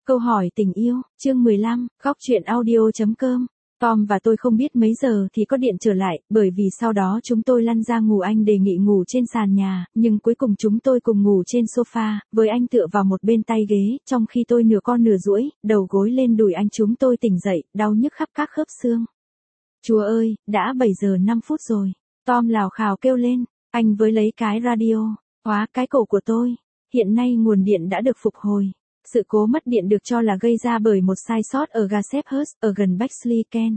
Câu hỏi tình yêu, chương 15, góc chuyện audio.com. Tom và tôi không biết mấy giờ thì có điện trở lại, bởi vì sau đó chúng tôi lăn ra ngủ. Anh đề nghị ngủ trên sàn nhà, nhưng cuối cùng chúng tôi cùng ngủ trên sofa, với anh tựa vào một bên tay ghế, trong khi tôi nửa con nửa duỗi, đầu gối lên đùi anh. Chúng tôi tỉnh dậy, đau nhức khắp các khớp xương. Chúa ơi, đã 7 giờ 5 phút rồi. Tom lào khào kêu lên, anh với lấy cái radio, khóa cái cổ của tôi. Hiện nay nguồn điện đã được phục hồi. Sự cố mất điện được cho là gây ra bởi một sai sót ở ga Shepherd's, ở gần Bexley Kent.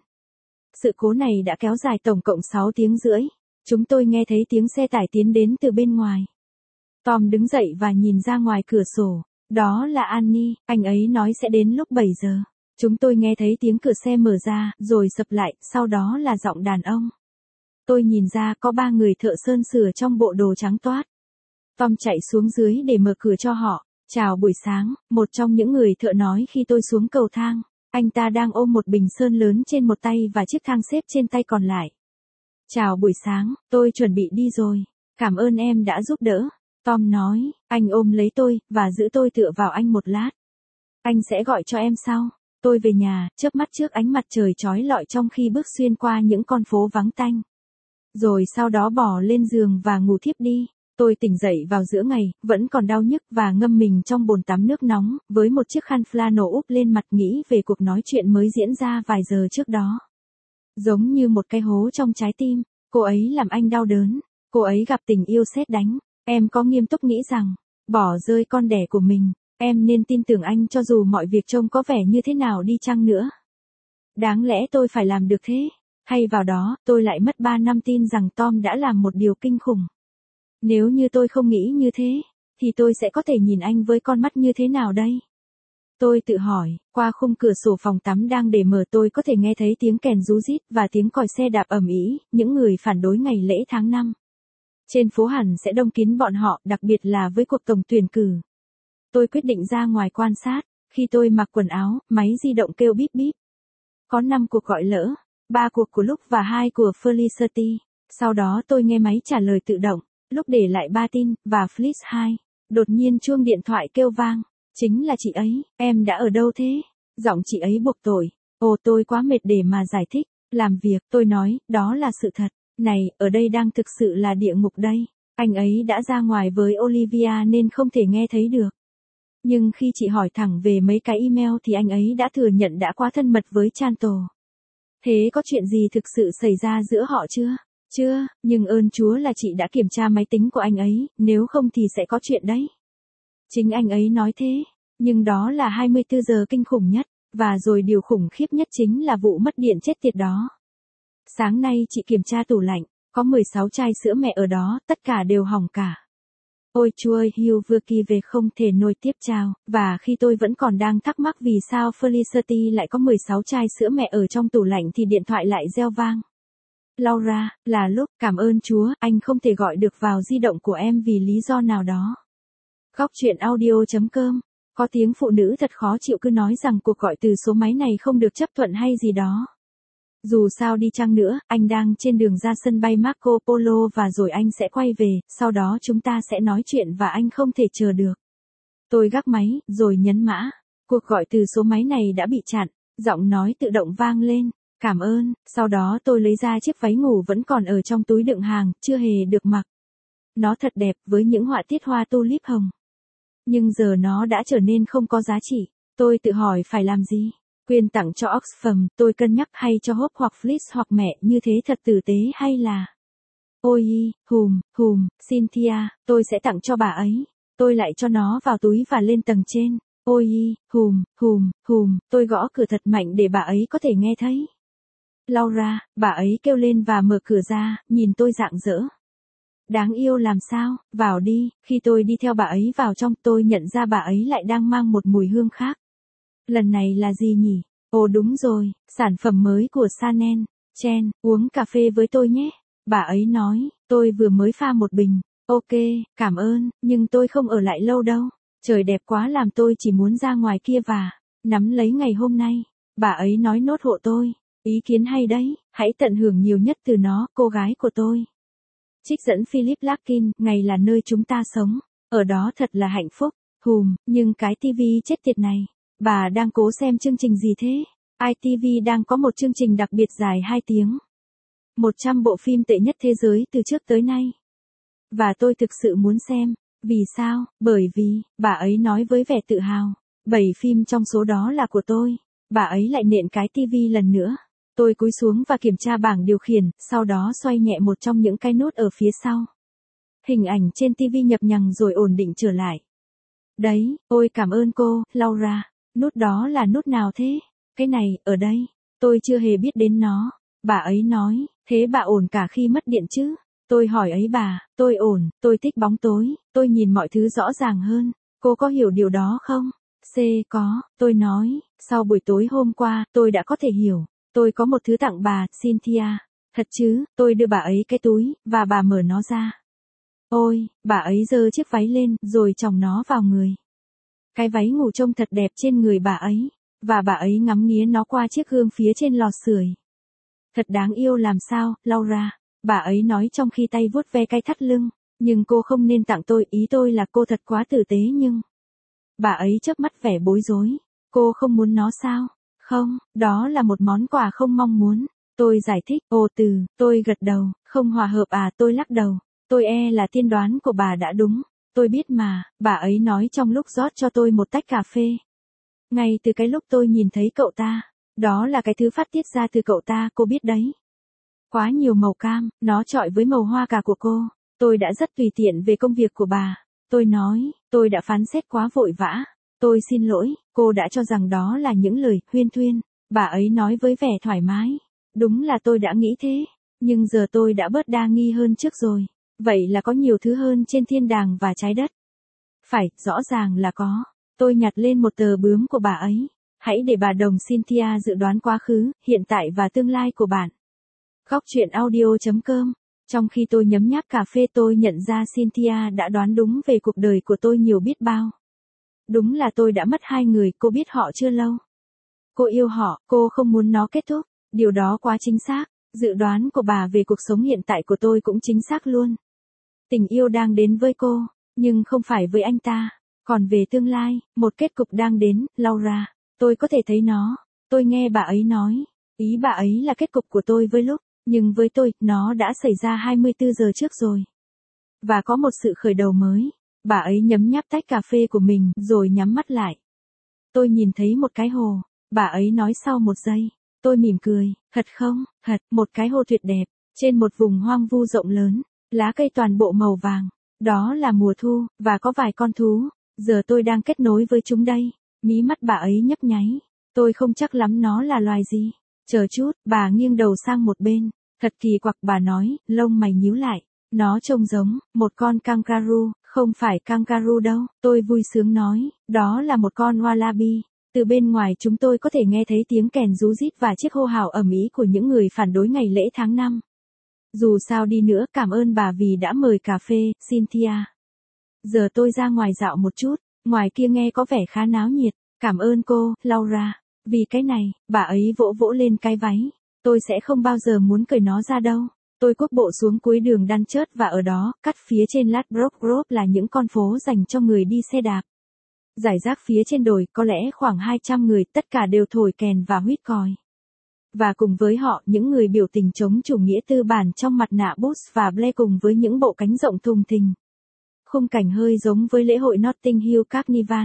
Sự cố này đã kéo dài tổng cộng 6 tiếng rưỡi. Chúng tôi nghe thấy tiếng xe tải tiến đến từ bên ngoài. Tom đứng dậy và nhìn ra ngoài cửa sổ. Đó là Annie, anh ấy nói sẽ đến lúc 7 giờ. Chúng tôi nghe thấy tiếng cửa xe mở ra, rồi sập lại, sau đó là giọng đàn ông. Tôi nhìn ra có 3 người thợ sơn sửa trong bộ đồ trắng toát. Tom chạy xuống dưới để mở cửa cho họ. Chào buổi sáng, một trong những người thợ nói khi tôi xuống cầu thang. Anh ta đang ôm một bình sơn lớn trên một tay và chiếc thang xếp trên tay còn lại. Chào buổi sáng, tôi chuẩn bị đi rồi. Cảm ơn em đã giúp đỡ. Tom nói, anh ôm lấy tôi, và giữ tôi tựa vào anh một lát. Anh sẽ gọi cho em sau. Tôi về nhà, chớp mắt trước ánh mặt trời chói lọi trong khi bước xuyên qua những con phố vắng tanh. Rồi sau đó bò lên giường và ngủ thiếp đi. Tôi tỉnh dậy vào giữa ngày, vẫn còn đau nhức và ngâm mình trong bồn tắm nước nóng, với một chiếc khăn flannel úp lên mặt, nghĩ về cuộc nói chuyện mới diễn ra vài giờ trước đó. Giống như một cái hố trong trái tim, cô ấy làm anh đau đớn, cô ấy gặp tình yêu sét đánh. Em có nghiêm túc nghĩ rằng, bỏ rơi con đẻ của mình, em nên tin tưởng anh cho dù mọi việc trông có vẻ như thế nào đi chăng nữa. Đáng lẽ tôi phải làm được thế, hay vào đó, tôi lại mất 3 năm tin rằng Tom đã làm một điều kinh khủng. Nếu như tôi không nghĩ như thế, thì tôi sẽ có thể nhìn anh với con mắt như thế nào đây? Tôi tự hỏi, qua khung cửa sổ phòng tắm đang để mở tôi có thể nghe thấy tiếng kèn ríu rít và tiếng còi xe đạp ầm ĩ, những người phản đối ngày lễ tháng 5. Trên phố hẳn sẽ đông kín bọn họ, đặc biệt là với cuộc tổng tuyển cử. Tôi quyết định ra ngoài quan sát, khi tôi mặc quần áo, máy di động kêu bíp bíp. Có 5 cuộc gọi lỡ, 3 cuộc của Luke và 2 của Felicity. Sau đó tôi nghe máy trả lời tự động. Lúc để lại 3 tin, và Fliss 2. Đột nhiên chuông điện thoại kêu vang. Chính là chị ấy, em đã ở đâu thế? Giọng chị ấy buộc tội. Ồ, tôi quá mệt để mà giải thích. Làm việc, tôi nói, đó là sự thật. Này, ở đây đang thực sự là địa ngục đây. Anh ấy đã ra ngoài với Olivia nên không thể nghe thấy được. Nhưng khi chị hỏi thẳng về mấy cái email thì anh ấy đã thừa nhận đã quá thân mật với Chantal. Thế có chuyện gì thực sự xảy ra giữa họ chưa? Chưa, nhưng ơn Chúa là chị đã kiểm tra máy tính của anh ấy, nếu không thì sẽ có chuyện đấy. Chính anh ấy nói thế, nhưng đó là 24 giờ kinh khủng nhất, và rồi điều khủng khiếp nhất chính là vụ mất điện chết tiệt đó. Sáng nay chị kiểm tra tủ lạnh, có 16 chai sữa mẹ ở đó, tất cả đều hỏng cả. Ôi Chúa ơi, Hugh vừa kỳ về không thể nổi tiếp chào, và khi tôi vẫn còn đang thắc mắc vì sao Felicity lại có 16 chai sữa mẹ ở trong tủ lạnh thì điện thoại lại reo vang. Laura, là lúc, cảm ơn Chúa, anh không thể gọi được vào di động của em vì lý do nào đó. Góc chuyện audio.com. Có tiếng phụ nữ thật khó chịu cứ nói rằng cuộc gọi từ số máy này không được chấp thuận hay gì đó. Dù sao đi chăng nữa, anh đang trên đường ra sân bay Marco Polo và rồi anh sẽ quay về, sau đó chúng ta sẽ nói chuyện và anh không thể chờ được. Tôi gác máy, rồi nhấn mã. Cuộc gọi từ số máy này đã bị chặn, giọng nói tự động vang lên. Cảm ơn, sau đó tôi lấy ra chiếc váy ngủ vẫn còn ở trong túi đựng hàng, chưa hề được mặc. Nó thật đẹp với những họa tiết hoa tulip hồng. Nhưng giờ nó đã trở nên không có giá trị. Tôi tự hỏi phải làm gì? Quyên tặng cho Oxfam, tôi cân nhắc hay cho Hope hoặc Fliss hoặc mẹ, như thế thật tử tế hay là... Ôi, Cynthia, tôi sẽ tặng cho bà ấy. Tôi lại cho nó vào túi và lên tầng trên. Ôi, tôi gõ cửa thật mạnh để bà ấy có thể nghe thấy. Laura, bà ấy kêu lên và mở cửa ra, nhìn tôi rạng rỡ. Đáng yêu làm sao, vào đi. Khi tôi đi theo bà ấy vào trong, tôi nhận ra bà ấy lại đang mang một mùi hương khác. Lần này là gì nhỉ? Ồ đúng rồi, sản phẩm mới của Chanel. Chen, uống cà phê với tôi nhé. Bà ấy nói, tôi vừa mới pha một bình. Ok, cảm ơn, nhưng tôi không ở lại lâu đâu. Trời đẹp quá làm tôi chỉ muốn ra ngoài kia và nắm lấy ngày hôm nay. Bà ấy nói nốt hộ tôi. Ý kiến hay đấy, hãy tận hưởng nhiều nhất từ nó, cô gái của tôi. Trích dẫn Philip Larkin, ngày là nơi chúng ta sống. Ở đó thật là hạnh phúc. Nhưng cái tivi chết tiệt này. Bà đang cố xem chương trình gì thế? ITV đang có một chương trình đặc biệt dài 2 tiếng. 100 bộ phim tệ nhất thế giới từ trước tới nay. Và tôi thực sự muốn xem. Vì sao? Bởi vì, bà ấy nói với vẻ tự hào. 7 phim trong số đó là của tôi. Bà ấy lại nện cái tivi lần nữa. Tôi cúi xuống và kiểm tra bảng điều khiển, sau đó xoay nhẹ một trong những cái nút ở phía sau. Hình ảnh trên tivi nhập nhằng rồi ổn định trở lại. Đấy, ôi cảm ơn cô, Laura. Nút đó là nút nào thế? Cái này, ở đây. Tôi chưa hề biết đến nó. Bà ấy nói, thế bà ổn cả khi mất điện chứ? Tôi hỏi ấy bà, tôi ổn, tôi thích bóng tối, tôi nhìn mọi thứ rõ ràng hơn. Cô có hiểu điều đó không? Có, tôi nói, sau buổi tối hôm qua, tôi đã có thể hiểu. Tôi có một thứ tặng bà, Cynthia. Thật chứ, tôi đưa bà ấy cái túi, và bà mở nó ra. Ôi, bà ấy giơ chiếc váy lên, rồi chồng nó vào người. Cái váy ngủ trông thật đẹp trên người bà ấy, và bà ấy ngắm nghía nó qua chiếc gương phía trên lò sưởi. Thật đáng yêu làm sao, Laura, bà ấy nói trong khi tay vuốt ve cái thắt lưng, nhưng cô không nên tặng tôi, ý tôi là cô thật quá tử tế nhưng... Bà ấy chớp mắt vẻ bối rối, cô không muốn nó sao? Không, đó là một món quà không mong muốn. Tôi giải thích, tôi gật đầu, không hòa hợp à, tôi lắc đầu. Tôi là tiên đoán của bà đã đúng. Tôi biết mà, bà ấy nói trong lúc rót cho tôi một tách cà phê. Ngay từ cái lúc tôi nhìn thấy cậu ta, đó là cái thứ phát tiết ra từ cậu ta, cô biết đấy. Quá nhiều màu cam, nó chọi với màu hoa cà của cô. Tôi đã rất tùy tiện về công việc của bà. Tôi nói, tôi đã phán xét quá vội vã. Tôi xin lỗi, cô đã cho rằng đó là những lời huyên thuyên. Bà ấy nói với vẻ thoải mái. Đúng là tôi đã nghĩ thế. Nhưng giờ tôi đã bớt đa nghi hơn trước rồi. Vậy là có nhiều thứ hơn trên thiên đàng và trái đất. Phải, rõ ràng là có. Tôi nhặt lên một tờ bướm của bà ấy. Hãy để bà đồng Cynthia dự đoán quá khứ, hiện tại và tương lai của bạn. Góc truyện audio.com. Trong khi tôi nhấm nháp cà phê tôi nhận ra Cynthia đã đoán đúng về cuộc đời của tôi nhiều biết bao. Đúng là tôi đã mất 2 người, cô biết họ chưa lâu. Cô yêu họ, cô không muốn nó kết thúc. Điều đó quá chính xác. Dự đoán của bà về cuộc sống hiện tại của tôi cũng chính xác luôn. Tình yêu đang đến với cô, nhưng không phải với anh ta. Còn về tương lai, một kết cục đang đến, Laura. Tôi có thể thấy nó. Tôi nghe bà ấy nói. Ý bà ấy là kết cục của tôi với lúc. Nhưng với tôi, nó đã xảy ra 24 giờ trước rồi. Và có một sự khởi đầu mới. Bà ấy nhấm nháp tách cà phê của mình, rồi nhắm mắt lại. Tôi nhìn thấy một cái hồ. Bà ấy nói sau một giây. Tôi mỉm cười. Thật không? Thật, một cái hồ tuyệt đẹp. Trên một vùng hoang vu rộng lớn. Lá cây toàn bộ màu vàng. Đó là mùa thu, và có vài con thú. Giờ tôi đang kết nối với chúng đây. Mí mắt bà ấy nhấp nháy. Tôi không chắc lắm nó là loài gì. Chờ chút, bà nghiêng đầu sang một bên. Thật kỳ quặc, bà nói, lông mày nhíu lại. Nó trông giống một con kangaroo, không phải kangaroo đâu. Tôi vui sướng nói, đó là một con wallaby. Từ bên ngoài chúng tôi có thể nghe thấy tiếng kèn ríu rít và chiếc hô hào ầm ĩ của những người phản đối ngày lễ tháng 5. Dù sao đi nữa, cảm ơn bà vì đã mời cà phê, Cynthia. Giờ tôi ra ngoài dạo một chút, ngoài kia nghe có vẻ khá náo nhiệt. Cảm ơn cô, Laura. Vì cái này, bà ấy vỗ vỗ lên cái váy. Tôi sẽ không bao giờ muốn cởi nó ra đâu. Tôi cuốc bộ xuống cuối đường Dunchurch và ở đó, cắt phía trên Ladbroke Grove là những con phố dành cho người đi xe đạp. Rải rác phía trên đồi, có lẽ khoảng 200 người, tất cả đều thổi kèn và huýt còi. Và cùng với họ, những người biểu tình chống chủ nghĩa tư bản trong mặt nạ Bush và Blair cùng với những bộ cánh rộng thùng thình. Khung cảnh hơi giống với lễ hội Notting Hill Carnival.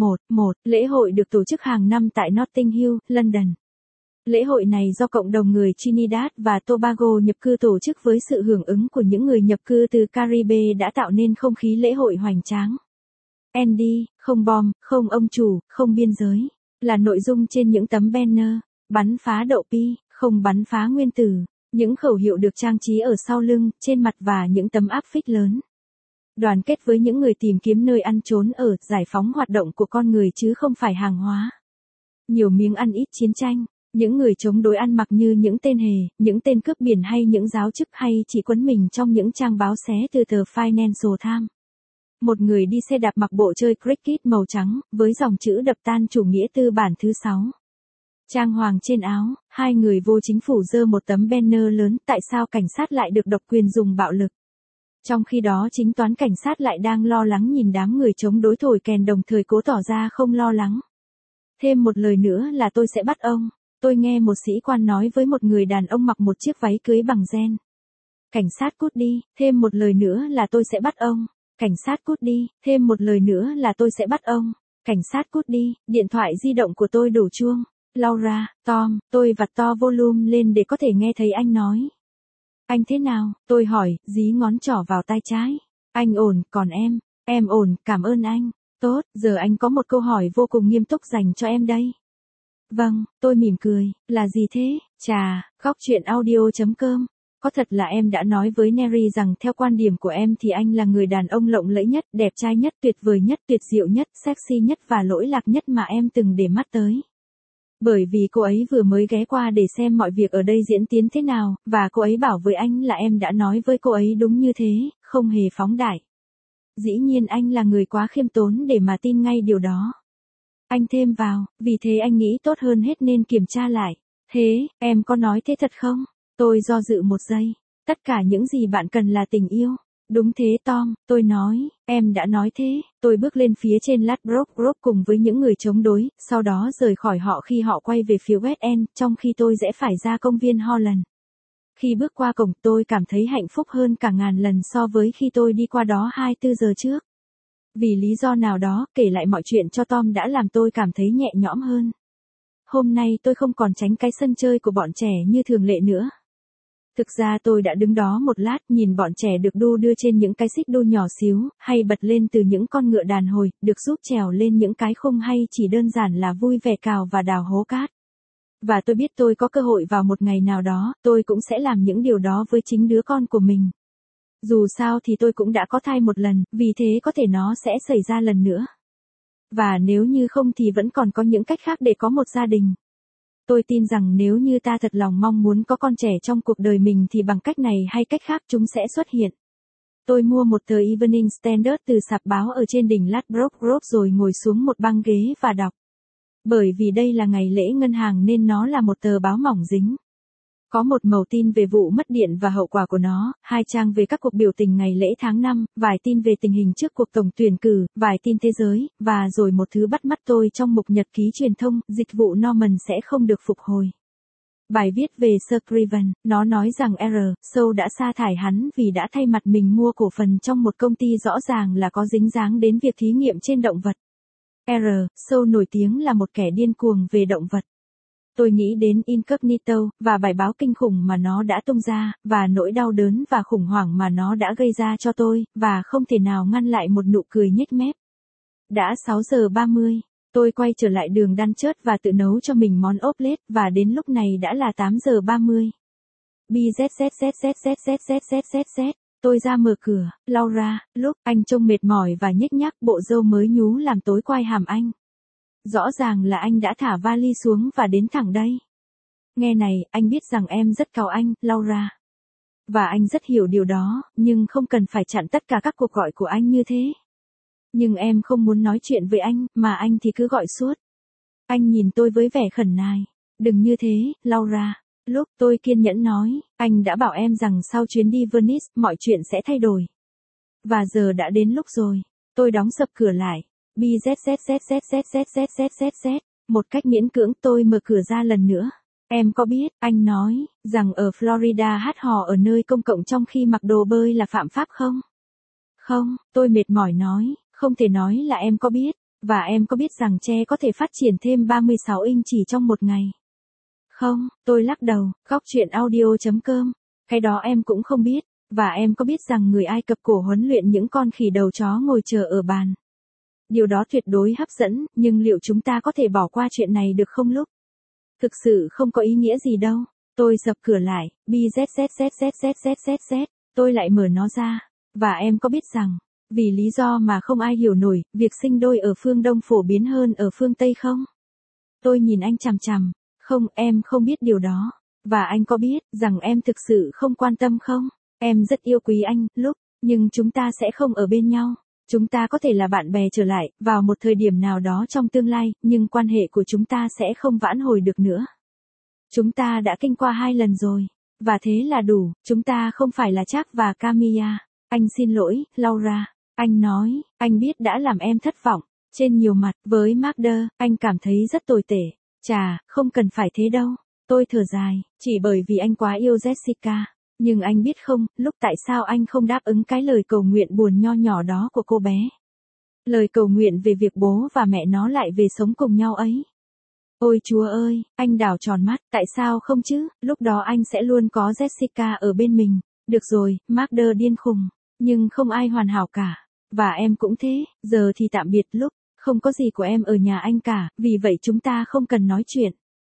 Lễ hội được tổ chức hàng năm tại Notting Hill, London. Lễ hội này do cộng đồng người Trinidad và Tobago nhập cư tổ chức với sự hưởng ứng của những người nhập cư từ Caribe đã tạo nên không khí lễ hội hoành tráng. Andy, không bom, không ông chủ, không biên giới, là nội dung trên những tấm banner. Bắn phá đậu pi, không bắn phá nguyên tử. Những khẩu hiệu được trang trí ở sau lưng, trên mặt và những tấm áp phích lớn. Đoàn kết với những người tìm kiếm nơi ăn trốn ở, giải phóng hoạt động của con người chứ không phải hàng hóa. Nhiều miếng ăn ít chiến tranh. Những người chống đối ăn mặc như những tên hề, những tên cướp biển hay những giáo chức hay chỉ quấn mình trong những trang báo xé từ tờ Financial Times. Một người đi xe đạp mặc bộ chơi cricket màu trắng, với dòng chữ đập tan chủ nghĩa tư bản thứ 6. Trang hoàng trên áo, 2 người vô chính phủ giơ một tấm banner lớn, tại sao cảnh sát lại được độc quyền dùng bạo lực. Trong khi đó chính toán cảnh sát lại đang lo lắng nhìn đám người chống đối thổi kèn đồng thời cố tỏ ra không lo lắng. thêm một lời nữa là tôi sẽ bắt ông. Tôi nghe một sĩ quan nói với một người đàn ông mặc một chiếc váy cưới bằng ren. Cảnh sát cút đi, thêm một lời nữa là tôi sẽ bắt ông. Cảnh sát cút đi, thêm một lời nữa là tôi sẽ bắt ông. Cảnh sát cút đi, điện thoại di động của tôi đổ chuông. Laura, Tom, tôi vặt to volume lên để có thể nghe thấy anh nói. Anh thế nào? Tôi hỏi, dí ngón trỏ vào tai trái. Anh ổn, còn em? Em ổn, cảm ơn anh. Tốt, giờ anh có một câu hỏi vô cùng nghiêm túc dành cho em đây. Vâng, tôi mỉm cười, là gì thế? Chà, góc chuyện audio.com. Có thật là em đã nói với Neri rằng theo quan điểm của em thì anh là người đàn ông lộng lẫy nhất, đẹp trai nhất, tuyệt vời nhất, tuyệt diệu nhất, sexy nhất và lỗi lạc nhất mà em từng để mắt tới. Bởi vì cô ấy vừa mới ghé qua để xem mọi việc ở đây diễn tiến thế nào, và cô ấy bảo với anh là em đã nói với cô ấy đúng như thế, không hề phóng đại. Dĩ nhiên anh là người quá khiêm tốn để mà tin ngay điều đó. Anh thêm vào, vì thế anh nghĩ tốt hơn hết nên kiểm tra lại. Thế, em có nói thế thật không? Tôi do dự một giây. Tất cả những gì bạn cần là tình yêu. Đúng thế Tom, tôi nói, em đã nói thế. Tôi bước lên phía trên Ladbroke Grove cùng với những người chống đối, sau đó rời khỏi họ khi họ quay về phía West End, trong khi tôi rẽ phải ra công viên Holland. Khi bước qua cổng tôi cảm thấy hạnh phúc hơn cả ngàn lần so với khi tôi đi qua đó 24 giờ trước. Vì lý do nào đó, kể lại mọi chuyện cho Tom đã làm tôi cảm thấy nhẹ nhõm hơn. Hôm nay tôi không còn tránh cái sân chơi của bọn trẻ như thường lệ nữa. Thực ra tôi đã đứng đó một lát nhìn bọn trẻ được đu đưa trên những cái xích đu nhỏ xíu, hay bật lên từ những con ngựa đàn hồi, được giúp trèo lên những cái khung hay chỉ đơn giản là vui vẻ cào và đào hố cát. Và tôi biết tôi có cơ hội vào một ngày nào đó, tôi cũng sẽ làm những điều đó với chính đứa con của mình. Dù sao thì tôi cũng đã có thai một lần, vì thế có thể nó sẽ xảy ra lần nữa. Và nếu như không thì vẫn còn có những cách khác để có một gia đình. Tôi tin rằng nếu như ta thật lòng mong muốn có con trẻ trong cuộc đời mình thì bằng cách này hay cách khác chúng sẽ xuất hiện. Tôi mua một tờ Evening Standard từ sạp báo ở trên đỉnh Ladbroke Grove rồi ngồi xuống một băng ghế và đọc. Bởi vì đây là ngày lễ ngân hàng nên nó là một tờ báo mỏng dính. Có một mẩu tin về vụ mất điện và hậu quả của nó, 2 trang về các cuộc biểu tình ngày lễ tháng 5, vài tin về tình hình trước cuộc tổng tuyển cử, vài tin thế giới, và rồi một thứ bắt mắt tôi trong mục nhật ký truyền thông, dịch vụ Norman sẽ không được phục hồi. Bài viết về Scriven, nó nói rằng Sâu đã sa thải hắn vì đã thay mặt mình mua cổ phần trong một công ty rõ ràng là có dính dáng đến việc thí nghiệm trên động vật. Sâu nổi tiếng là một kẻ điên cuồng về động vật. Tôi nghĩ đến Incognito, và bài báo kinh khủng mà nó đã tung ra, và nỗi đau đớn và khủng hoảng mà nó đã gây ra cho tôi, và không thể nào ngăn lại một nụ cười nhếch mép. Đã 6 giờ 30, tôi quay trở lại đường Dunchurch và tự nấu cho mình món omelette, và đến lúc này đã là 8 giờ 30. BZZZZZZZZZZ. Tôi ra mở cửa, Laura, lúc anh trông mệt mỏi và nhếch nhác, bộ râu mới nhú làm tối quai hàm anh. Rõ ràng là anh đã thả vali xuống và đến thẳng đây. Nghe này, anh biết rằng em rất cáu anh, Laura. Và anh rất hiểu điều đó, nhưng không cần phải chặn tất cả các cuộc gọi của anh như thế. Nhưng em không muốn nói chuyện với anh, mà anh thì cứ gọi suốt. Anh nhìn tôi với vẻ khẩn nài. Đừng như thế, Laura. Lúc tôi kiên nhẫn nói, anh đã bảo em rằng sau chuyến đi Venice, mọi chuyện sẽ thay đổi. Và giờ đã đến lúc rồi. Tôi đóng sập cửa lại. BZZZZZZZZZZ. Một cách miễn cưỡng tôi mở cửa ra lần nữa. Em có biết, anh nói, rằng ở Florida hát hò ở nơi công cộng trong khi mặc đồ bơi là phạm pháp không? Không, tôi mệt mỏi nói, không thể nói là em có biết. Và em có biết rằng tre có thể phát triển thêm 36 inch chỉ trong một ngày? Không, tôi lắc đầu, góc chuyện audio.com. Cái đó em cũng không biết. Và em có biết rằng người Ai Cập cổ huấn luyện những con khỉ đầu chó ngồi chờ ở bàn? Điều đó tuyệt đối hấp dẫn, nhưng liệu chúng ta có thể bỏ qua chuyện này được không lúc? Thực sự không có ý nghĩa gì đâu. Tôi dập cửa lại, BZZZZZZZZ. Tôi lại mở nó ra. Và em có biết rằng, vì lý do mà không ai hiểu nổi, việc sinh đôi ở phương Đông phổ biến hơn ở phương Tây không? Tôi nhìn anh chằm chằm. Không, em không biết điều đó. Và anh có biết rằng em thực sự không quan tâm không? Em rất yêu quý anh, lúc, nhưng chúng ta sẽ không ở bên nhau. Chúng ta có thể là bạn bè trở lại, vào một thời điểm nào đó trong tương lai, nhưng quan hệ của chúng ta sẽ không vãn hồi được nữa. Chúng ta đã kinh qua 2 lần rồi. Và thế là đủ, chúng ta không phải là Jack và Camilla. Anh xin lỗi, Laura. Anh nói, anh biết đã làm em thất vọng. Trên nhiều mặt, với Magda, anh cảm thấy rất tồi tệ. Chà, không cần phải thế đâu. Tôi thở dài, chỉ bởi vì anh quá yêu Jessica. Nhưng anh biết không, lúc tại sao anh không đáp ứng cái lời cầu nguyện buồn nho nhỏ đó của cô bé. Lời cầu nguyện về việc bố và mẹ nó lại về sống cùng nhau ấy. Ôi Chúa ơi, anh đảo tròn mắt, tại sao không chứ, lúc đó anh sẽ luôn có Jessica ở bên mình. Được rồi, Magda điên khùng, nhưng không ai hoàn hảo cả. Và em cũng thế, giờ thì tạm biệt lúc, không có gì của em ở nhà anh cả, vì vậy chúng ta không cần nói chuyện.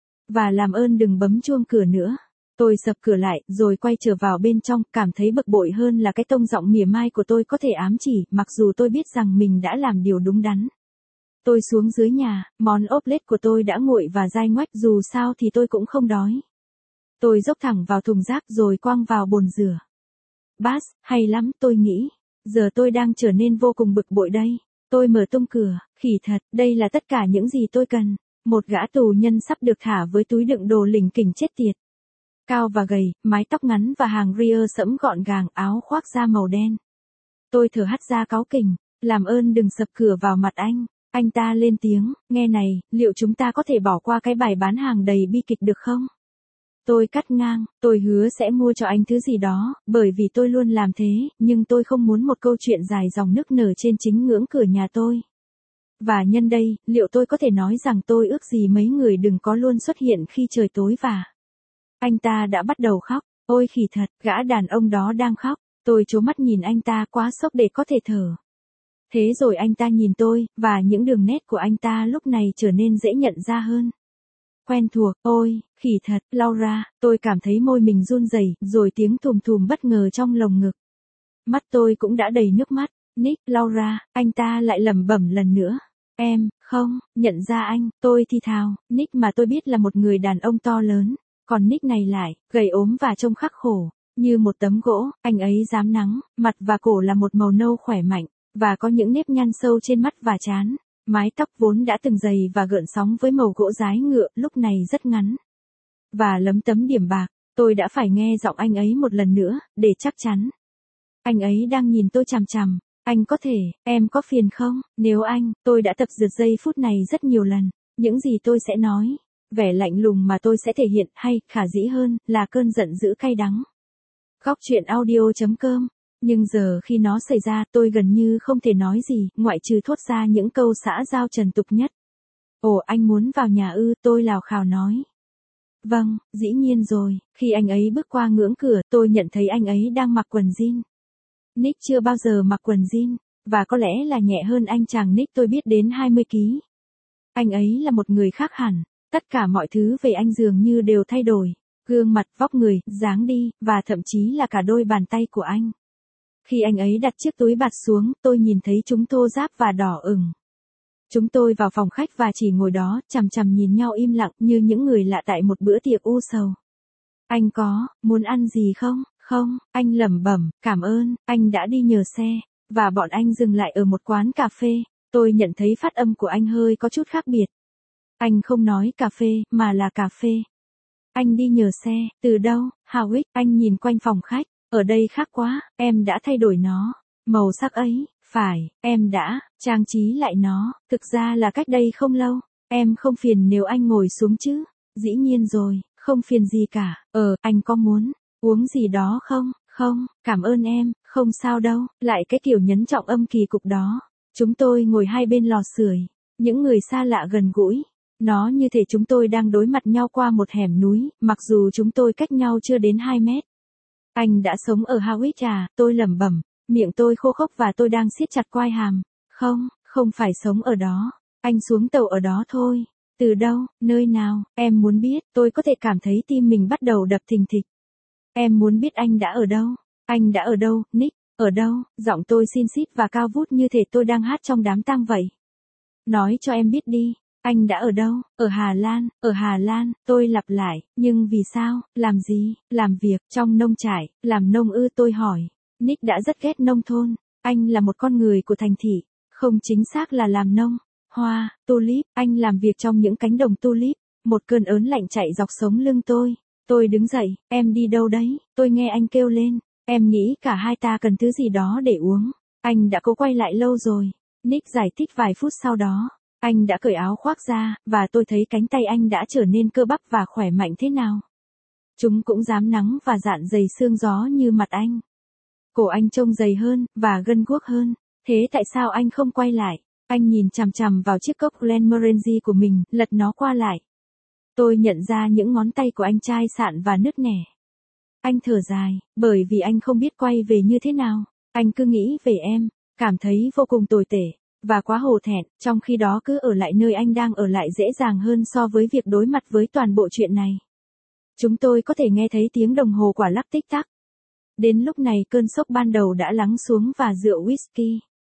Và làm ơn đừng bấm chuông cửa nữa. Tôi sập cửa lại, rồi quay trở vào bên trong, cảm thấy bực bội hơn là cái tông giọng mỉa mai của tôi có thể ám chỉ, mặc dù tôi biết rằng mình đã làm điều đúng đắn. Tôi xuống dưới nhà, món ốp lết của tôi đã nguội và dai ngoách, dù sao thì tôi cũng không đói. Tôi dốc thẳng vào thùng rác rồi quăng vào bồn rửa. Bass, hay lắm, tôi nghĩ. Giờ tôi đang trở nên vô cùng bực bội đây. Tôi mở tung cửa, khỉ thật, đây là tất cả những gì tôi cần. Một gã tù nhân sắp được thả với túi đựng đồ lỉnh kỉnh chết tiệt. Cao và gầy, mái tóc ngắn và hàng ria sẫm gọn gàng, áo khoác da màu đen. Tôi thở hắt ra cáu kỉnh, làm ơn đừng sập cửa vào mặt anh. Anh ta lên tiếng, nghe này, liệu chúng ta có thể bỏ qua cái bài bán hàng đầy bi kịch được không? Tôi cắt ngang, tôi hứa sẽ mua cho anh thứ gì đó, bởi vì tôi luôn làm thế, nhưng tôi không muốn một câu chuyện dài dòng nức nở trên chính ngưỡng cửa nhà tôi. Và nhân đây, liệu tôi có thể nói rằng tôi ước gì mấy người đừng có luôn xuất hiện khi trời tối và... Anh ta đã bắt đầu khóc, ôi khỉ thật, gã đàn ông đó đang khóc, tôi trố mắt nhìn anh ta quá sốc để có thể thở. Thế rồi anh ta nhìn tôi, và những đường nét của anh ta lúc này trở nên dễ nhận ra hơn. Quen thuộc, ôi, khỉ thật, Laura, tôi cảm thấy môi mình run rẩy, rồi tiếng thùm thùm bất ngờ trong lồng ngực. Mắt tôi cũng đã đầy nước mắt. Nick, Laura, anh ta lại lẩm bẩm lần nữa. Em, không, nhận ra anh, tôi thì thào, Nick mà tôi biết là một người đàn ông to lớn, còn Nick này lại, gầy ốm và trông khắc khổ, như một tấm gỗ, anh ấy rám nắng, mặt và cổ là một màu nâu khỏe mạnh, và có những nếp nhăn sâu trên mắt và trán. Mái tóc vốn đã từng dày và gợn sóng với màu gỗ dái ngựa, lúc này rất ngắn. Và lấm tấm điểm bạc, tôi đã phải nghe giọng anh ấy một lần nữa, để chắc chắn. Anh ấy đang nhìn tôi chằm chằm. Anh có thể, em có phiền không? Nếu anh, tôi đã tập dượt giây phút này rất nhiều lần. Những gì tôi sẽ nói, vẻ lạnh lùng mà tôi sẽ thể hiện, hay, khả dĩ hơn, là cơn giận dữ cay đắng. Góc truyện audio.com. Nhưng giờ khi nó xảy ra, tôi gần như không thể nói gì, ngoại trừ thốt ra những câu xã giao trần tục nhất. Ồ, anh muốn vào nhà ư? Tôi lào khào nói. Vâng, dĩ nhiên rồi. Khi anh ấy bước qua ngưỡng cửa, tôi nhận thấy anh ấy đang mặc quần jean. Nick chưa bao giờ mặc quần jean, và có lẽ là nhẹ hơn anh chàng Nick tôi biết đến 20 ký. Anh ấy là một người khác hẳn, tất cả mọi thứ về anh dường như đều thay đổi. Gương mặt, vóc người, dáng đi, và thậm chí là cả đôi bàn tay của anh. Khi anh ấy đặt chiếc túi bạt xuống, tôi nhìn thấy chúng thô ráp và đỏ ửng. Chúng tôi vào phòng khách và chỉ ngồi đó, chằm chằm nhìn nhau im lặng như những người lạ tại một bữa tiệc u sầu. Anh có, muốn ăn gì không? Không, anh lẩm bẩm, cảm ơn, anh đã đi nhờ xe, và bọn anh dừng lại ở một quán cà phê. Tôi nhận thấy phát âm của anh hơi có chút khác biệt. Anh không nói cà phê, mà là cà phê. Anh đi nhờ xe, từ đâu, Howick? Anh nhìn quanh phòng khách, ở đây khác quá, em đã thay đổi nó. Màu sắc ấy, phải, em đã trang trí lại nó, thực ra là cách đây không lâu. Em không phiền nếu anh ngồi xuống chứ? Dĩ nhiên rồi, không phiền gì cả. Anh có muốn uống gì đó không? Không, cảm ơn em, không sao đâu. Lại cái kiểu nhấn trọng âm kỳ cục đó. Chúng tôi ngồi hai bên lò sưởi, những người xa lạ gần gũi. Nó như thể chúng tôi đang đối mặt nhau qua một hẻm núi, mặc dù chúng tôi cách nhau chưa đến 2 mét. Anh đã sống ở Howick à? Tôi lẩm bẩm, miệng tôi khô khốc và tôi đang siết chặt quai hàm. Không, không phải sống ở đó. Anh xuống tàu ở đó thôi. Từ đâu, nơi nào, em muốn biết, tôi có thể cảm thấy tim mình bắt đầu đập thình thịch. Em muốn biết anh đã ở đâu? Anh đã ở đâu, Nick? Ở đâu? Giọng tôi xin xít và cao vút như thể tôi đang hát trong đám tang vậy. Nói cho em biết đi. Anh đã ở đâu? Ở Hà Lan, tôi lặp lại, nhưng vì sao, làm gì, làm việc, trong nông trại, làm nông ư? Tôi hỏi. Nick đã rất ghét nông thôn, anh là một con người của thành thị, không chính xác là làm nông. Hoa, tulip, anh làm việc trong những cánh đồng tulip, một cơn ớn lạnh chạy dọc sống lưng tôi. Tôi đứng dậy, em đi đâu đấy? Tôi nghe anh kêu lên, em nghĩ cả hai ta cần thứ gì đó để uống. Anh đã cố quay lại lâu rồi. Nick giải thích vài phút sau đó. Anh đã cởi áo khoác ra, và tôi thấy cánh tay anh đã trở nên cơ bắp và khỏe mạnh thế nào. Chúng cũng dám nắng và dạn dày xương gió như mặt anh. Cổ anh trông dày hơn, và gân guốc hơn. Thế tại sao anh không quay lại? Anh nhìn chằm chằm vào chiếc cốc Glenmorangie của mình, lật nó qua lại. Tôi nhận ra những ngón tay của anh chai sạn và nứt nẻ. Anh thở dài, bởi vì anh không biết quay về như thế nào. Anh cứ nghĩ về em, cảm thấy vô cùng tồi tệ, và quá hổ thẹn, trong khi đó cứ ở lại nơi anh đang ở lại dễ dàng hơn so với việc đối mặt với toàn bộ chuyện này. Chúng tôi có thể nghe thấy tiếng đồng hồ quả lắc tích tắc. Đến lúc này cơn sốc ban đầu đã lắng xuống và rượu whisky,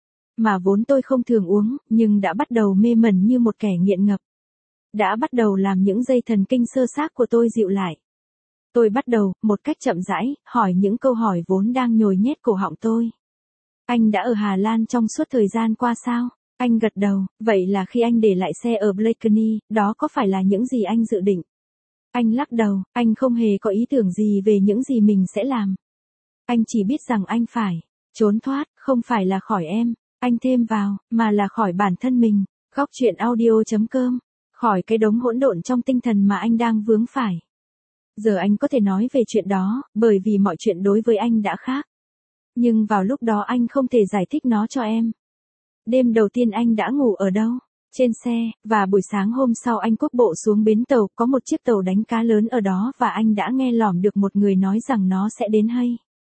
mà vốn tôi không thường uống, nhưng đã bắt đầu mê mẩn như một kẻ nghiện ngập. Đã bắt đầu làm những dây thần kinh sơ xác của tôi dịu lại. Tôi bắt đầu, một cách chậm rãi, hỏi những câu hỏi vốn đang nhồi nhét cổ họng tôi. Anh đã ở Hà Lan trong suốt thời gian qua sao? Anh gật đầu, vậy là khi anh để lại xe ở Blakeney, đó có phải là những gì anh dự định? Anh lắc đầu, anh không hề có ý tưởng gì về những gì mình sẽ làm. Anh chỉ biết rằng anh phải trốn thoát, không phải là khỏi em, anh thêm vào, mà là khỏi bản thân mình. Góc chuyện audio.com, khỏi cái đống hỗn độn trong tinh thần mà anh đang vướng phải. Giờ anh có thể nói về chuyện đó, bởi vì mọi chuyện đối với anh đã khác. Nhưng vào lúc đó anh không thể giải thích nó cho em. Đêm đầu tiên anh đã ngủ ở đâu? Trên xe, và buổi sáng hôm sau anh quốc bộ xuống bến tàu, có một chiếc tàu đánh cá lớn ở đó và anh đã nghe lỏm được một người nói rằng nó sẽ đến hay.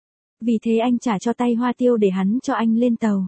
Vì thế anh trả cho tay hoa tiêu để hắn cho anh lên tàu.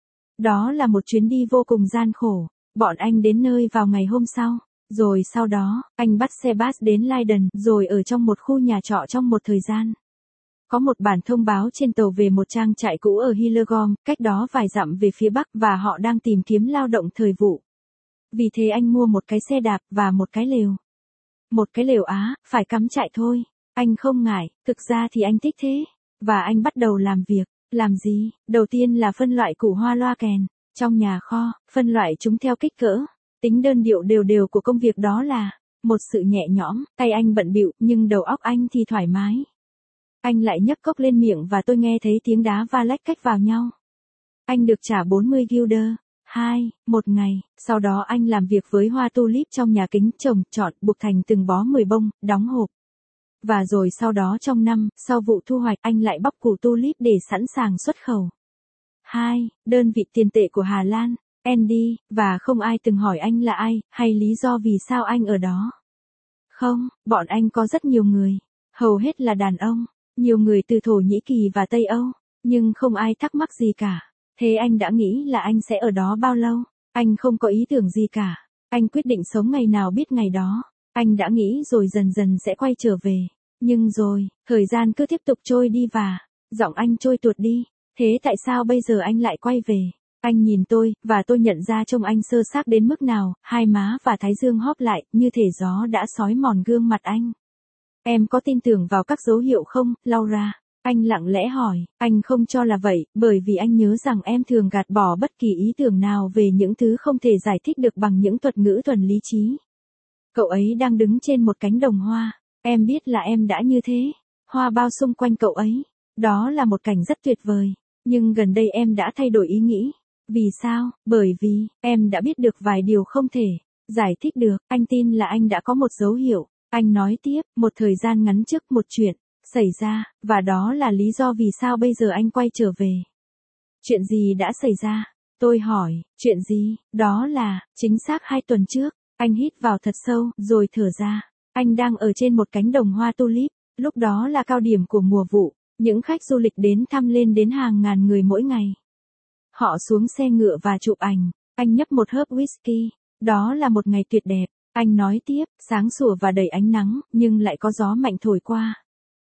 Đó là một chuyến đi vô cùng gian khổ. Bọn anh đến nơi vào ngày hôm sau. Rồi sau đó, anh bắt xe bus đến Leiden, rồi ở trong một khu nhà trọ trong một thời gian. Có một bản thông báo trên tàu về một trang trại cũ ở Hillegom, cách đó vài dặm về phía bắc, và họ đang tìm kiếm lao động thời vụ. Vì thế anh mua một cái xe đạp và một cái lều. Một cái lều á, phải cắm trại thôi. Anh không ngại, thực ra thì anh thích thế. Và anh bắt đầu làm việc. Làm gì? Đầu tiên là phân loại củ hoa loa kèn. Trong nhà kho, phân loại chúng theo kích cỡ. Tính đơn điệu đều đều của công việc đó là một sự nhẹ nhõm, tay anh bận bịu, nhưng đầu óc anh thì thoải mái. Anh lại nhấc cốc lên miệng và tôi nghe thấy tiếng đá va lách cách vào nhau. Anh được trả 40 guilder, một ngày, sau đó anh làm việc với hoa tulip trong nhà kính, trồng, chọn, buộc thành từng bó 10 bông, đóng hộp. Và rồi sau đó trong năm, sau vụ thu hoạch, anh lại bóc củ tulip để sẵn sàng xuất khẩu. Đơn vị tiền tệ của Hà Lan, Andy, và không ai từng hỏi anh là ai, hay lý do vì sao anh ở đó. Không, bọn anh có rất nhiều người, hầu hết là đàn ông, nhiều người từ Thổ Nhĩ Kỳ và Tây Âu, nhưng không ai thắc mắc gì cả. Thế anh đã nghĩ là anh sẽ ở đó bao lâu? Anh không có ý tưởng gì cả. Anh quyết định sống ngày nào biết ngày đó. Anh đã nghĩ rồi dần dần sẽ quay trở về. Nhưng rồi, thời gian cứ tiếp tục trôi đi và giọng anh trôi tuột đi. Thế tại sao bây giờ anh lại quay về? Anh nhìn tôi, và tôi nhận ra trông anh sơ xác đến mức nào, hai má và thái dương hóp lại, như thể gió đã xói mòn gương mặt anh. Em có tin tưởng vào các dấu hiệu không, Laura? Anh lặng lẽ hỏi, anh không cho là vậy, bởi vì anh nhớ rằng em thường gạt bỏ bất kỳ ý tưởng nào về những thứ không thể giải thích được bằng những thuật ngữ thuần lý trí. Cậu ấy đang đứng trên một cánh đồng hoa. Em biết là em đã như thế. Hoa bao xung quanh cậu ấy. Đó là một cảnh rất tuyệt vời. Nhưng gần đây em đã thay đổi ý nghĩ. Vì sao? Bởi vì, em đã biết được vài điều không thể giải thích được. Anh tin là anh đã có một dấu hiệu. Anh nói tiếp, một thời gian ngắn trước một chuyện xảy ra, và đó là lý do vì sao bây giờ anh quay trở về. Chuyện gì đã xảy ra? Tôi hỏi, chuyện gì? Đó là, chính xác 2 tuần trước. Anh hít vào thật sâu, rồi thở ra. Anh đang ở trên một cánh đồng hoa tulip. Lúc đó là cao điểm của mùa vụ. Những khách du lịch đến thăm lên đến hàng ngàn người mỗi ngày. Họ xuống xe ngựa và chụp ảnh. Anh nhấp một hớp whisky. Đó là một ngày tuyệt đẹp. Anh nói tiếp, sáng sủa và đầy ánh nắng, nhưng lại có gió mạnh thổi qua.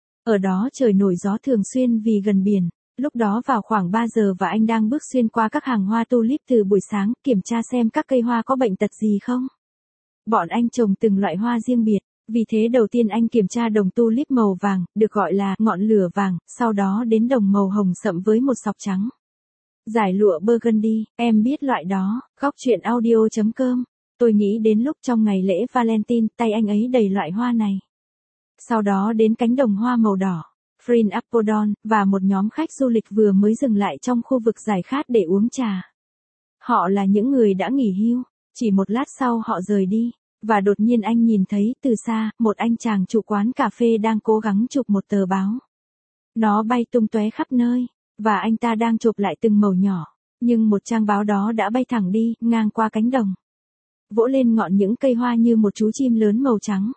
Ở đó trời nổi gió thường xuyên vì gần biển. Lúc đó vào khoảng 3 giờ và anh đang bước xuyên qua các hàng hoa tulip từ buổi sáng, kiểm tra xem các cây hoa có bệnh tật gì không. Bọn anh trồng từng loại hoa riêng biệt. Vì thế đầu tiên anh kiểm tra đồng tulip màu vàng, được gọi là ngọn lửa vàng, sau đó đến đồng màu hồng sậm với một sọc trắng. Giải lụa burgundy, em biết loại đó. Góc chuyện audio.com. Tôi nghĩ đến lúc trong ngày lễ Valentine, tay anh ấy đầy loại hoa này. Sau đó đến cánh đồng hoa màu đỏ, Frin Apodon, và một nhóm khách du lịch vừa mới dừng lại trong khu vực giải khát để uống trà. Họ là những người đã nghỉ hưu. Chỉ một lát sau họ rời đi. Và đột nhiên anh nhìn thấy từ xa, một anh chàng chủ quán cà phê đang cố gắng chụp một tờ báo. Nó bay tung tóe khắp nơi. Và anh ta đang chụp lại từng mẩu nhỏ. Nhưng một trang báo đó đã bay thẳng đi, ngang qua cánh đồng. Vỗ lên ngọn những cây hoa như một chú chim lớn màu trắng.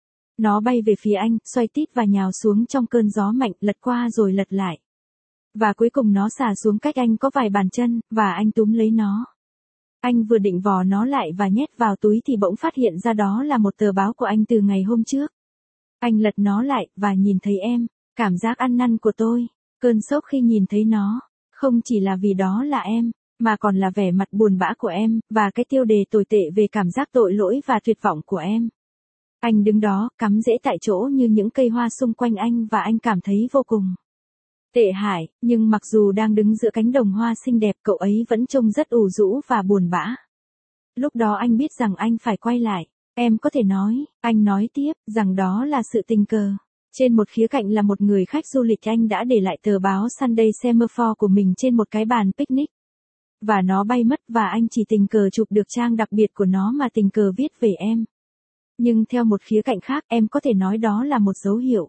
Nó bay về phía anh, xoay tít và nhào xuống trong cơn gió mạnh, lật qua rồi lật lại. Và cuối cùng nó xà xuống cách anh có vài bàn chân, và anh túm lấy nó. Anh vừa định vò nó lại và nhét vào túi thì bỗng phát hiện ra đó là một tờ báo của anh từ ngày hôm trước. Anh lật nó lại, và nhìn thấy em. Cảm giác ăn năn của tôi. Cơn sốc khi nhìn thấy nó. Không chỉ là vì đó là em, mà còn là vẻ mặt buồn bã của em, và cái tiêu đề tồi tệ về cảm giác tội lỗi và tuyệt vọng của em. Anh đứng đó, cắm rễ tại chỗ như những cây hoa xung quanh anh và anh cảm thấy vô cùng tệ hại, nhưng mặc dù đang đứng giữa cánh đồng hoa xinh đẹp cậu ấy vẫn trông rất ủ rũ và buồn bã. Lúc đó anh biết rằng anh phải quay lại. Em có thể nói, anh nói tiếp, rằng đó là sự tình cờ. Trên một khía cạnh là một người khách du lịch anh đã để lại tờ báo Sunday Semaphore của mình trên một cái bàn picnic. Và nó bay mất và anh chỉ tình cờ chụp được trang đặc biệt của nó mà tình cờ viết về em. Nhưng theo một khía cạnh khác em có thể nói đó là một dấu hiệu.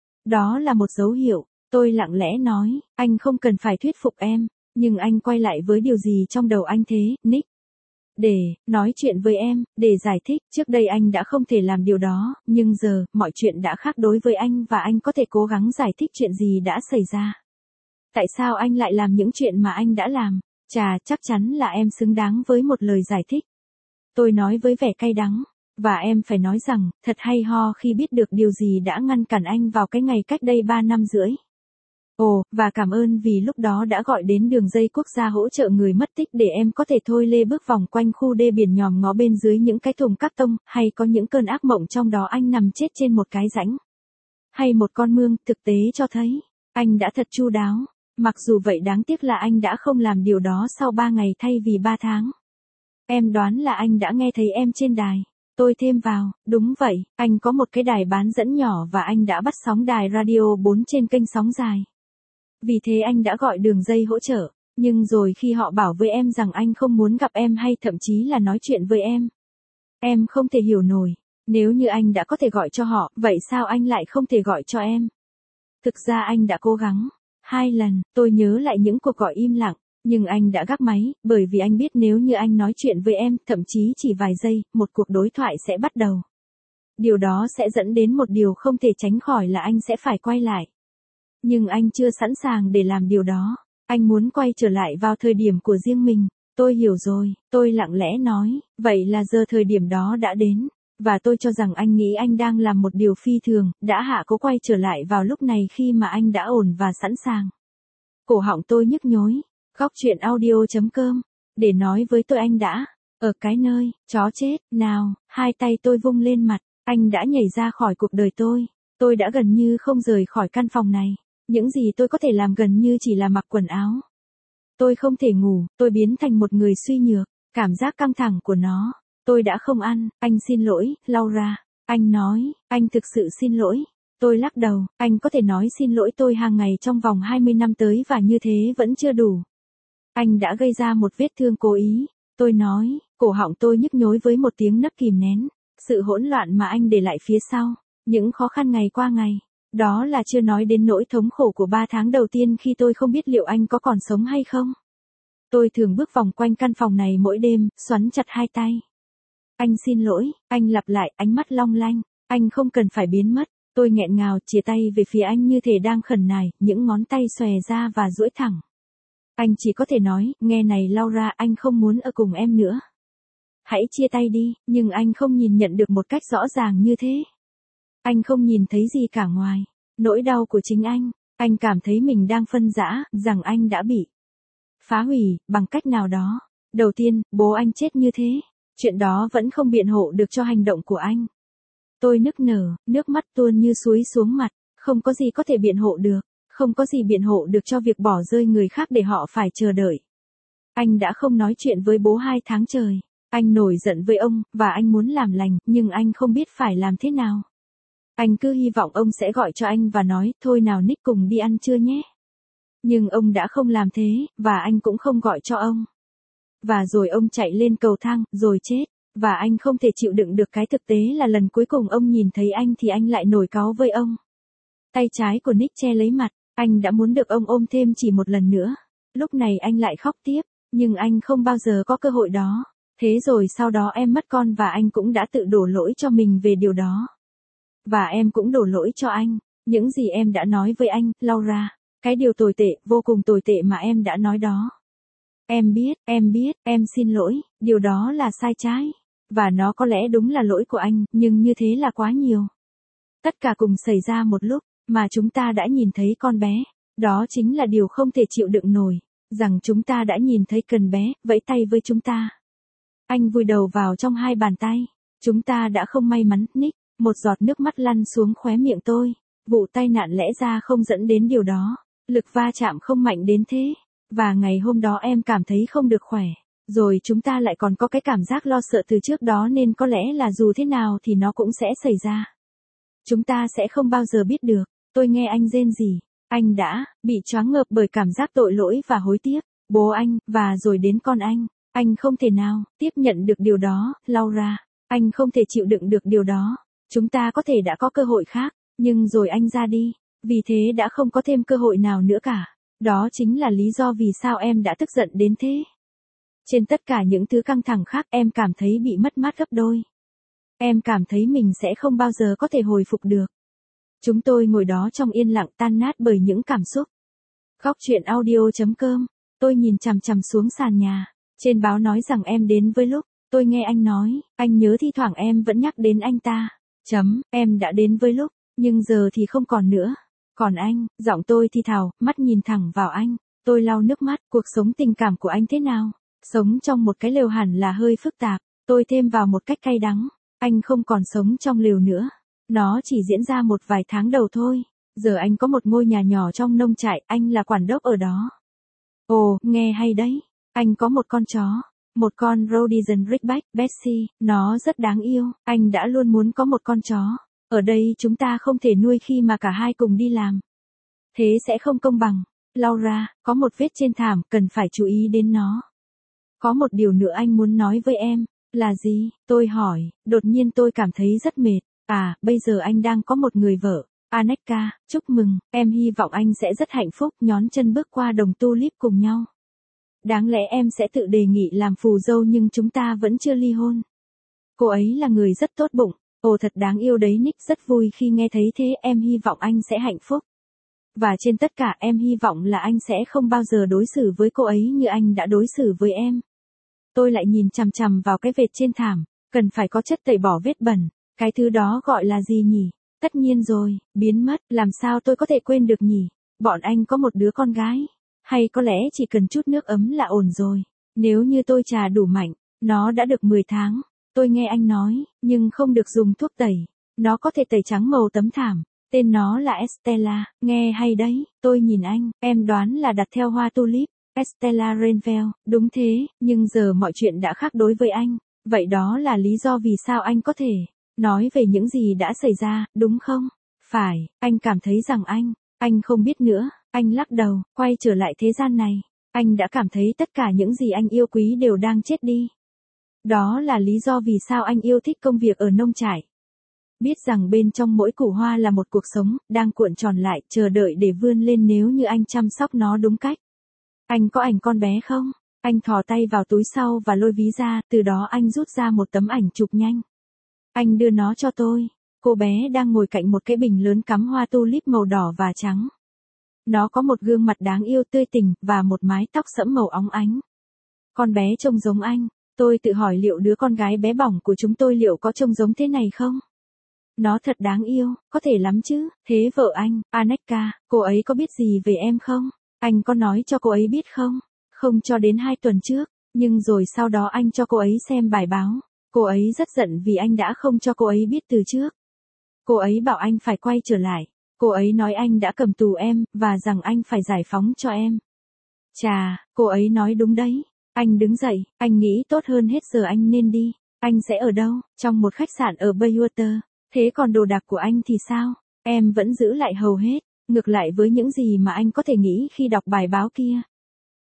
Đó là một dấu hiệu, tôi lặng lẽ nói, anh không cần phải thuyết phục em, nhưng anh quay lại với điều gì trong đầu anh thế, Nick? Để nói chuyện với em, để giải thích, trước đây anh đã không thể làm điều đó, nhưng giờ, mọi chuyện đã khác đối với anh và anh có thể cố gắng giải thích chuyện gì đã xảy ra. Tại sao anh lại làm những chuyện mà anh đã làm? Chà, chắc chắn là em xứng đáng với một lời giải thích. Tôi nói với vẻ cay đắng. Và em phải nói rằng, thật hay ho khi biết được điều gì đã ngăn cản anh vào cái ngày cách đây 3 năm rưỡi. Ồ, và cảm ơn vì lúc đó đã gọi đến đường dây quốc gia hỗ trợ người mất tích để em có thể thôi lê bước vòng quanh khu đê biển nhòm ngó bên dưới những cái thùng cát tông, hay có những cơn ác mộng trong đó anh nằm chết trên một cái rãnh. Hay một con mương, thực tế cho thấy, anh đã thật chu đáo. Mặc dù vậy đáng tiếc là anh đã không làm điều đó sau 3 ngày thay vì 3 tháng. Em đoán là anh đã nghe thấy em trên đài. Tôi thêm vào, đúng vậy, anh có một cái đài bán dẫn nhỏ và anh đã bắt sóng đài radio 4 trên kênh sóng dài. Vì thế anh đã gọi đường dây hỗ trợ, nhưng rồi khi họ bảo với em rằng anh không muốn gặp em hay thậm chí là nói chuyện với em không thể hiểu nổi, nếu như anh đã có thể gọi cho họ, vậy sao anh lại không thể gọi cho em? Thực ra anh đã cố gắng, 2 lần, tôi nhớ lại những cuộc gọi im lặng. Nhưng anh đã gác máy, bởi vì anh biết nếu như anh nói chuyện với em, thậm chí chỉ vài giây, một cuộc đối thoại sẽ bắt đầu. Điều đó sẽ dẫn đến một điều không thể tránh khỏi là anh sẽ phải quay lại. Nhưng anh chưa sẵn sàng để làm điều đó. Anh muốn quay trở lại vào thời điểm của riêng mình. Tôi hiểu rồi, tôi lặng lẽ nói, vậy là giờ thời điểm đó đã đến. Và tôi cho rằng anh nghĩ anh đang làm một điều phi thường, đã hạ cố quay trở lại vào lúc này khi mà anh đã ổn và sẵn sàng. Cổ họng tôi nhức nhối. Góc chuyện audio.com, để nói với tôi anh đã, ở cái nơi, chó chết, nào, 2 tay tôi vung lên mặt, anh đã nhảy ra khỏi cuộc đời tôi đã gần như không rời khỏi căn phòng này, những gì tôi có thể làm gần như chỉ là mặc quần áo. Tôi không thể ngủ, tôi biến thành một người suy nhược, cảm giác căng thẳng của nó, tôi đã không ăn, anh xin lỗi, Laura, anh nói, anh thực sự xin lỗi. Tôi lắc đầu, anh có thể nói xin lỗi tôi hàng ngày trong vòng 20 năm tới và như thế vẫn chưa đủ. Anh đã gây ra một vết thương cố ý, tôi nói, cổ họng tôi nhức nhối với một tiếng nấc kìm nén, sự hỗn loạn mà anh để lại phía sau, những khó khăn ngày qua ngày, đó là chưa nói đến nỗi thống khổ của 3 tháng đầu tiên khi tôi không biết liệu anh có còn sống hay không. Tôi thường bước vòng quanh căn phòng này mỗi đêm, xoắn chặt 2 tay. Anh xin lỗi, anh lặp lại, ánh mắt long lanh, anh không cần phải biến mất, tôi nghẹn ngào chìa tay về phía anh như thể đang khẩn nài, những ngón tay xòe ra và duỗi thẳng. Anh chỉ có thể nói, nghe này Laura, anh không muốn ở cùng em nữa. Hãy chia tay đi, nhưng anh không nhìn nhận được một cách rõ ràng như thế. Anh không nhìn thấy gì cả ngoài nỗi đau của chính anh cảm thấy mình đang phân rã, rằng anh đã bị phá hủy, bằng cách nào đó. Đầu tiên, bố anh chết như thế. Chuyện đó vẫn không biện hộ được cho hành động của anh. Tôi nức nở, nước mắt tuôn như suối xuống mặt, không có gì có thể biện hộ được. Không có gì biện hộ được cho việc bỏ rơi người khác để họ phải chờ đợi. Anh đã không nói chuyện với bố 2 tháng trời. Anh nổi giận với ông, và anh muốn làm lành, nhưng anh không biết phải làm thế nào. Anh cứ hy vọng ông sẽ gọi cho anh và nói, thôi nào Nick cùng đi ăn trưa nhé. Nhưng ông đã không làm thế, và anh cũng không gọi cho ông. Và rồi ông chạy lên cầu thang, rồi chết. Và anh không thể chịu đựng được cái thực tế là lần cuối cùng ông nhìn thấy anh thì anh lại nổi cáu với ông. Tay trái của Nick che lấy mặt, anh đã muốn được ông ôm thêm chỉ một lần nữa. Lúc này anh lại khóc tiếp, nhưng anh không bao giờ có cơ hội đó. Thế rồi sau đó em mất con và anh cũng đã tự đổ lỗi cho mình về điều đó. Và em cũng đổ lỗi cho anh, những gì em đã nói với anh, Laura. Cái điều tồi tệ, vô cùng tồi tệ mà em đã nói đó. Em biết, em xin lỗi, điều đó là sai trái. Và nó có lẽ đúng là lỗi của anh, nhưng như thế là quá nhiều. Tất cả cùng xảy ra một lúc, mà chúng ta đã nhìn thấy con bé. Đó chính là điều không thể chịu đựng nổi. Rằng chúng ta đã nhìn thấy cần bé, vẫy tay với chúng ta. Anh vùi đầu vào trong hai bàn tay. Chúng ta đã không may mắn, Nick. Một giọt nước mắt lăn xuống khóe miệng tôi. Vụ tai nạn lẽ ra không dẫn đến điều đó. Lực va chạm không mạnh đến thế. Và ngày hôm đó em cảm thấy không được khỏe. Rồi chúng ta lại còn có cái cảm giác lo sợ từ trước đó nên có lẽ là dù thế nào thì nó cũng sẽ xảy ra. Chúng ta sẽ không bao giờ biết được. Tôi nghe anh rên rỉ. Anh đã bị choáng ngợp bởi cảm giác tội lỗi và hối tiếc. Bố anh, và rồi đến con anh. Anh không thể nào tiếp nhận được điều đó, Laura. Anh không thể chịu đựng được điều đó. Chúng ta có thể đã có cơ hội khác, nhưng rồi anh ra đi. Vì thế đã không có thêm cơ hội nào nữa cả. Đó chính là lý do vì sao em đã tức giận đến thế. Trên tất cả những thứ căng thẳng khác em cảm thấy bị mất mát gấp đôi. Em cảm thấy mình sẽ không bao giờ có thể hồi phục được. Chúng tôi ngồi đó trong yên lặng tan nát bởi những cảm xúc. Góc truyện audio.com. Tôi nhìn chằm chằm xuống sàn nhà. Trên báo nói rằng em đến với lúc. Tôi nghe anh nói, anh nhớ thi thoảng em vẫn nhắc đến anh ta. Em đã đến với lúc, nhưng giờ thì không còn nữa. Còn anh, giọng tôi thì thào, mắt nhìn thẳng vào anh. Tôi lau nước mắt, cuộc sống tình cảm của anh thế nào? Sống trong một cái lều hẳn là hơi phức tạp. Tôi thêm vào một cách cay đắng. Anh không còn sống trong lều nữa. Nó chỉ diễn ra một vài tháng đầu thôi. Giờ anh có một ngôi nhà nhỏ trong nông trại, anh là quản đốc ở đó. Ồ, nghe hay đấy. Anh có một con chó. Một con Rhodesian Ridgeback, Bessie, nó rất đáng yêu. Anh đã luôn muốn có một con chó. Ở đây chúng ta không thể nuôi khi mà cả hai cùng đi làm. Thế sẽ không công bằng. Laura, có một vết trên thảm, cần phải chú ý đến nó. Có một điều nữa anh muốn nói với em. Là gì? Tôi hỏi, đột nhiên tôi cảm thấy rất mệt. À, bây giờ anh đang có một người vợ. Aneka, chúc mừng, em hy vọng anh sẽ rất hạnh phúc, nhón chân bước qua đồng tulip cùng nhau. Đáng lẽ em sẽ tự đề nghị làm phù dâu nhưng chúng ta vẫn chưa ly hôn. Cô ấy là người rất tốt bụng. Ồ thật đáng yêu đấy Nick, rất vui khi nghe thấy thế, em hy vọng anh sẽ hạnh phúc. Và trên tất cả em hy vọng là anh sẽ không bao giờ đối xử với cô ấy như anh đã đối xử với em. Tôi lại nhìn chằm chằm vào cái vệt trên thảm, cần phải có chất tẩy bỏ vết bẩn, cái thứ đó gọi là gì nhỉ? Tất nhiên rồi, biến mất, làm sao tôi có thể quên được nhỉ? Bọn anh có một đứa con gái, hay có lẽ chỉ cần chút nước ấm là ổn rồi. Nếu như tôi chà đủ mạnh, nó đã được 10 tháng. Tôi nghe anh nói, nhưng không được dùng thuốc tẩy. Nó có thể tẩy trắng màu tấm thảm. Tên nó là Estella, nghe hay đấy. Tôi nhìn anh, em đoán là đặt theo hoa tulip. Estella Renfell, đúng thế, nhưng giờ mọi chuyện đã khác đối với anh. Vậy đó là lý do vì sao anh có thể nói về những gì đã xảy ra, đúng không? Phải, anh cảm thấy rằng anh không biết nữa. Anh lắc đầu, quay trở lại thế gian này. Anh đã cảm thấy tất cả những gì anh yêu quý đều đang chết đi. Đó là lý do vì sao anh yêu thích công việc ở nông trại. Biết rằng bên trong mỗi củ hoa là một cuộc sống, đang cuộn tròn lại, chờ đợi để vươn lên nếu như anh chăm sóc nó đúng cách. Anh có ảnh con bé không? Anh thò tay vào túi sau và lôi ví ra, từ đó anh rút ra một tấm ảnh chụp nhanh. Anh đưa nó cho tôi. Cô bé đang ngồi cạnh một cái bình lớn cắm hoa tulip màu đỏ và trắng. Nó có một gương mặt đáng yêu tươi tỉnh, và một mái tóc sẫm màu óng ánh. Con bé trông giống anh. Tôi tự hỏi liệu đứa con gái bé bỏng của chúng tôi liệu có trông giống thế này không? Nó thật đáng yêu, có thể lắm chứ. Thế vợ anh, Aneka, cô ấy có biết gì về em không? Anh có nói cho cô ấy biết không? Không cho đến 2 tuần trước, nhưng rồi sau đó anh cho cô ấy xem bài báo. Cô ấy rất giận vì anh đã không cho cô ấy biết từ trước. Cô ấy bảo anh phải quay trở lại. Cô ấy nói anh đã cầm tù em, và rằng anh phải giải phóng cho em. Chà, cô ấy nói đúng đấy. Anh đứng dậy, anh nghĩ tốt hơn hết giờ anh nên đi. Anh sẽ ở đâu? Trong một khách sạn ở Baywater. Thế còn đồ đạc của anh thì sao? Em vẫn giữ lại hầu hết, ngược lại với những gì mà anh có thể nghĩ khi đọc bài báo kia.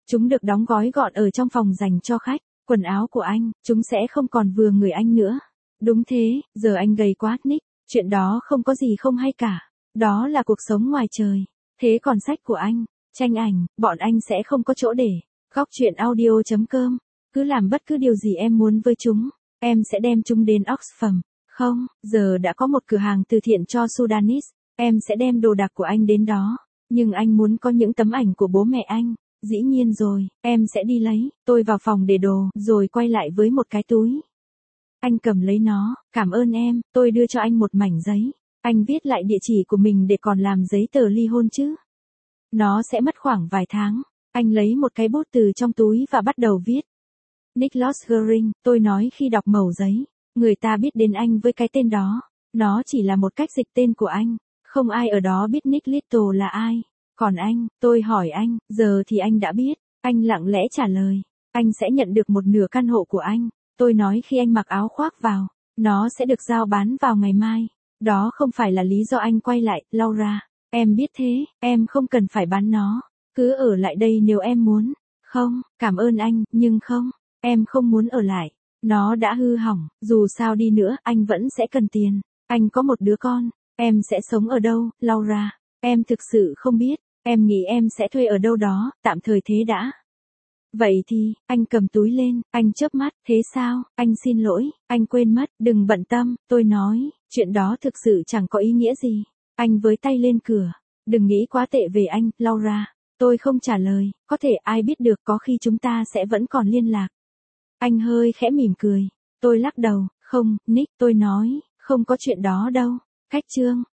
Chúng được đóng gói gọn ở trong phòng dành cho khách. Quần áo của anh, chúng sẽ không còn vừa người anh nữa. Đúng thế, giờ anh gầy quá, Nick. Chuyện đó không có gì không hay cả. Đó là cuộc sống ngoài trời. Thế còn sách của anh, tranh ảnh, bọn anh sẽ không có chỗ để. Góc chuyện audio.com. Cứ làm bất cứ điều gì em muốn với chúng. Em sẽ đem chúng đến Oxfam. Không, giờ đã có một cửa hàng từ thiện cho Sudanese. Em sẽ đem đồ đạc của anh đến đó. Nhưng anh muốn có những tấm ảnh của bố mẹ anh. Dĩ nhiên rồi, em sẽ đi lấy. Tôi vào phòng để đồ, rồi quay lại với một cái túi. Anh cầm lấy nó, cảm ơn em, tôi đưa cho anh một mảnh giấy. Anh viết lại địa chỉ của mình để còn làm giấy tờ ly hôn chứ. Nó sẽ mất khoảng vài tháng. Anh lấy một cái bút từ trong túi và bắt đầu viết. Nicholas Herring, tôi nói khi đọc mẩu giấy. Người ta biết đến anh với cái tên đó. Nó chỉ là một cách dịch tên của anh. Không ai ở đó biết Nick Little là ai. Còn anh, tôi hỏi anh, giờ thì anh đã biết. Anh lặng lẽ trả lời. Anh sẽ nhận được một nửa căn hộ của anh. Tôi nói khi anh mặc áo khoác vào. Nó sẽ được giao bán vào ngày mai. Đó không phải là lý do anh quay lại, Laura. Em biết thế, em không cần phải bán nó. Cứ ở lại đây nếu em muốn. Không, cảm ơn anh, nhưng không. Em không muốn ở lại. Nó đã hư hỏng, dù sao đi nữa, anh vẫn sẽ cần tiền. Anh có một đứa con. Em sẽ sống ở đâu, Laura? Em thực sự không biết. Em nghĩ em sẽ thuê ở đâu đó, tạm thời thế đã. Vậy thì, anh cầm túi lên, anh chớp mắt, thế sao, anh xin lỗi, anh quên mất, đừng bận tâm, tôi nói, chuyện đó thực sự chẳng có ý nghĩa gì. Anh với tay lên cửa, đừng nghĩ quá tệ về anh, Laura. Tôi không trả lời, có thể ai biết được có khi chúng ta sẽ vẫn còn liên lạc. Anh hơi khẽ mỉm cười, tôi lắc đầu, không, Nick, tôi nói, không có chuyện đó đâu. Cách chương